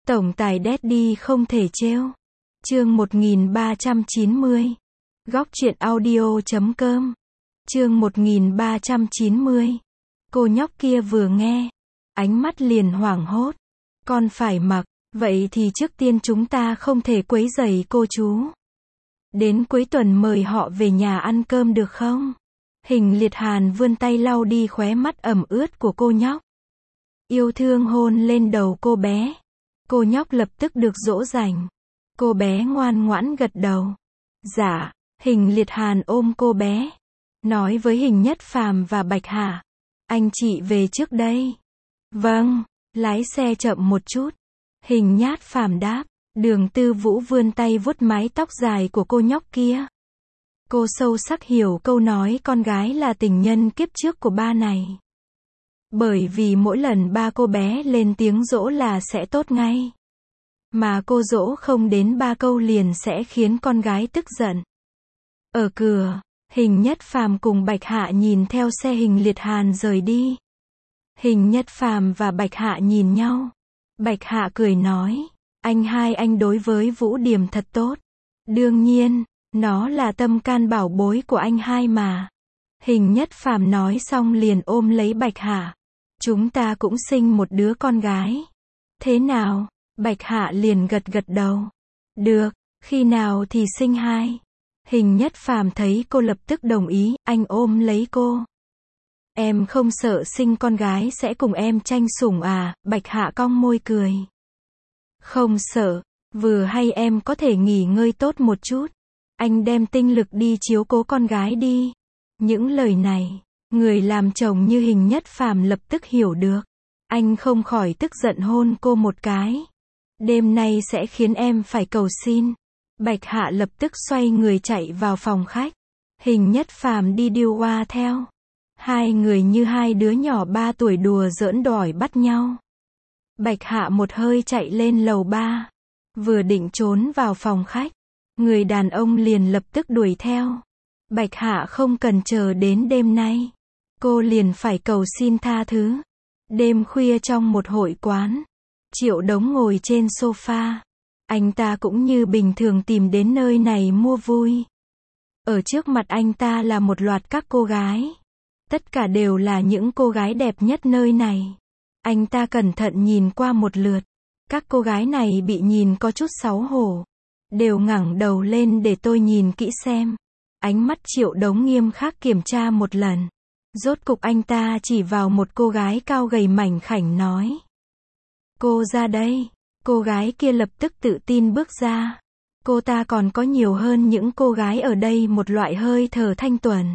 Tổng tài Daddy không thể trêu. Chương 1390. Góc truyện audio.com. Chương 1390. Cô nhóc kia vừa nghe, ánh mắt liền hoảng hốt. Con phải mặc, vậy thì trước tiên chúng ta không thể quấy rầy cô chú. Đến cuối tuần mời họ về nhà ăn cơm được không? Hình Liệt Hàn vươn tay lau đi khóe mắt ẩm ướt của cô nhóc. Yêu thương hôn lên đầu cô bé. Cô nhóc lập tức được dỗ dành. Cô bé ngoan ngoãn gật đầu. Dạ, Hình Liệt Hàn ôm cô bé. Nói với Hình Nhất Phàm và Bạch Hạ. Anh chị về trước đây. Vâng, lái xe chậm một chút. Hình Nhát Phàm đáp. Đường Tư Vũ vươn tay vuốt mái tóc dài của cô nhóc kia. Cô sâu sắc hiểu câu nói con gái là tình nhân kiếp trước của ba này. Bởi vì mỗi lần ba cô bé lên tiếng dỗ là sẽ tốt ngay. Mà cô dỗ không đến 3 câu liền sẽ khiến con gái tức giận. Ở cửa, Hình Nhất Phàm cùng Bạch Hạ nhìn theo xe Hình Liệt Hàn rời đi. Hình Nhất Phàm và Bạch Hạ nhìn nhau. Bạch Hạ cười nói, anh đối với Vũ Điềm thật tốt. Đương nhiên, nó là tâm can bảo bối của anh hai mà. Hình Nhất Phàm nói xong liền ôm lấy Bạch Hạ. Chúng ta cũng sinh một đứa con gái. Thế nào? Bạch Hạ liền gật đầu. Được, khi nào thì sinh hai? Hình Nhất Phàm thấy cô lập tức đồng ý, anh ôm lấy cô. Em không sợ sinh con gái sẽ cùng em tranh sủng à? Bạch Hạ cong môi cười. Không sợ, vừa hay em có thể nghỉ ngơi tốt một chút. Anh đem tinh lực đi chiếu cố con gái đi. Những lời này, người làm chồng như Hình Nhất Phàm lập tức hiểu được. Anh không khỏi tức giận hôn cô một cái. Đêm nay sẽ khiến em phải cầu xin. Bạch Hạ lập tức xoay người chạy vào phòng khách. Hình Nhất Phàm đi điêu hoa theo. Hai người như hai đứa nhỏ 3 tuổi đùa giỡn đòi bắt nhau. Bạch Hạ một hơi chạy lên lầu 3. Vừa định trốn vào phòng khách. Người đàn ông liền lập tức đuổi theo. Bạch Hạ không cần chờ đến đêm nay. Cô liền phải cầu xin tha thứ. Đêm khuya trong một hội quán. Triệu Đống ngồi trên sofa. Anh ta cũng như bình thường tìm đến nơi này mua vui. Ở trước mặt anh ta là một loạt các cô gái. Tất cả đều là những cô gái đẹp nhất nơi này. Anh ta cẩn thận nhìn qua một lượt. Các cô gái này bị nhìn có chút xấu hổ. Đều ngẩng đầu lên để tôi nhìn kỹ xem. Ánh mắt Triệu Đống nghiêm khắc kiểm tra một lần. Rốt cục anh ta chỉ vào một cô gái cao gầy mảnh khảnh nói. Cô ra đây. Cô gái kia lập tức tự tin bước ra. Cô ta còn có nhiều hơn những cô gái ở đây một loại hơi thở thanh tuần.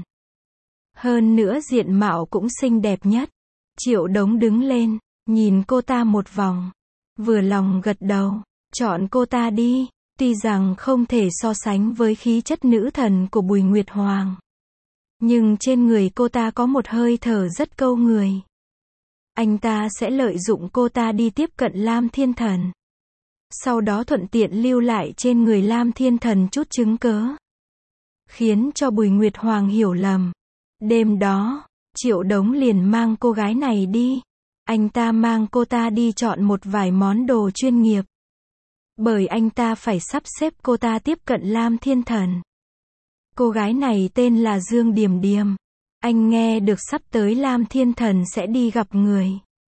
Hơn nữa diện mạo cũng xinh đẹp nhất. Triệu Đống đứng lên, nhìn cô ta một vòng. Vừa lòng gật đầu, chọn cô ta đi. Tuy rằng không thể so sánh với khí chất nữ thần của Bùi Nguyệt Hoàng. Nhưng trên người cô ta có một hơi thở rất câu người. Anh ta sẽ lợi dụng cô ta đi tiếp cận Lam Thiên Thần. Sau đó thuận tiện lưu lại trên người Lam Thiên Thần chút chứng cớ. Khiến cho Bùi Nguyệt Hoàng hiểu lầm. Đêm đó, Triệu Đống liền mang cô gái này đi. Anh ta mang cô ta đi chọn một vài món đồ chuyên nghiệp. Bởi anh ta phải sắp xếp cô ta tiếp cận Lam Thiên Thần. Cô gái này tên là Dương Điềm Điềm. Anh nghe được sắp tới Lam Thiên Thần sẽ đi gặp người.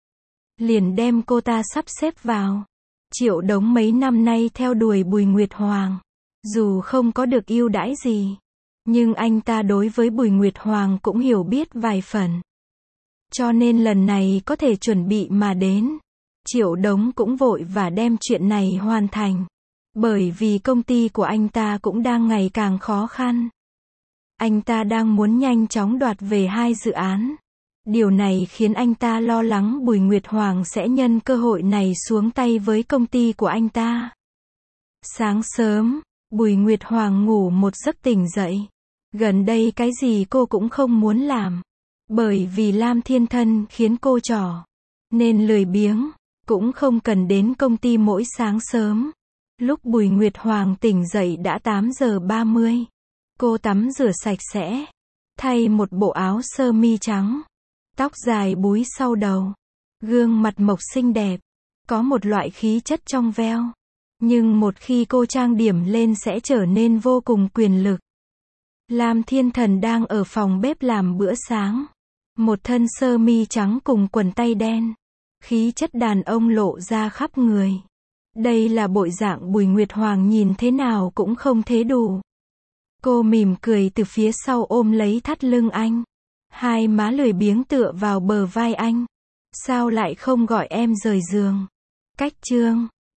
Liền đem cô ta sắp xếp vào. Triệu Đống mấy năm nay theo đuổi Bùi Nguyệt Hoàng. Dù không có được ưu đãi gì. Nhưng anh ta đối với Bùi Nguyệt Hoàng cũng hiểu biết vài phần. Cho nên lần này có thể chuẩn bị mà đến. Triệu Đống cũng vội và đem chuyện này hoàn thành. Bởi vì công ty của anh ta cũng đang ngày càng khó khăn. Anh ta đang muốn nhanh chóng đoạt về 2 dự án. Điều này khiến anh ta lo lắng Bùi Nguyệt Hoàng sẽ nhân cơ hội này xuống tay với công ty của anh ta. Sáng sớm, Bùi Nguyệt Hoàng ngủ một giấc tỉnh dậy. Gần đây cái gì cô cũng không muốn làm. Bởi vì Lam Thiên Thân khiến cô trỏ. Nên lười biếng. Cũng không cần đến công ty mỗi sáng sớm. Lúc Bùi Nguyệt Hoàng tỉnh dậy đã 8 giờ 30. Cô tắm rửa sạch sẽ. Thay một bộ áo sơ mi trắng. Tóc dài búi sau đầu. Gương mặt mộc xinh đẹp. có một loại khí chất trong veo. Nhưng một khi cô trang điểm lên sẽ trở nên vô cùng quyền lực. Lam Thiên Thần đang ở phòng bếp làm bữa sáng. Một thân sơ mi trắng cùng quần tây đen. Khí chất đàn ông lộ ra khắp người. Đây là bộ dạng Bùi Nguyệt Hoàng nhìn thế nào cũng không thế đủ. Cô mỉm cười từ phía sau ôm lấy thắt lưng anh. Hai má lười biếng tựa vào bờ vai anh. Sao lại không gọi em rời giường? Cách chương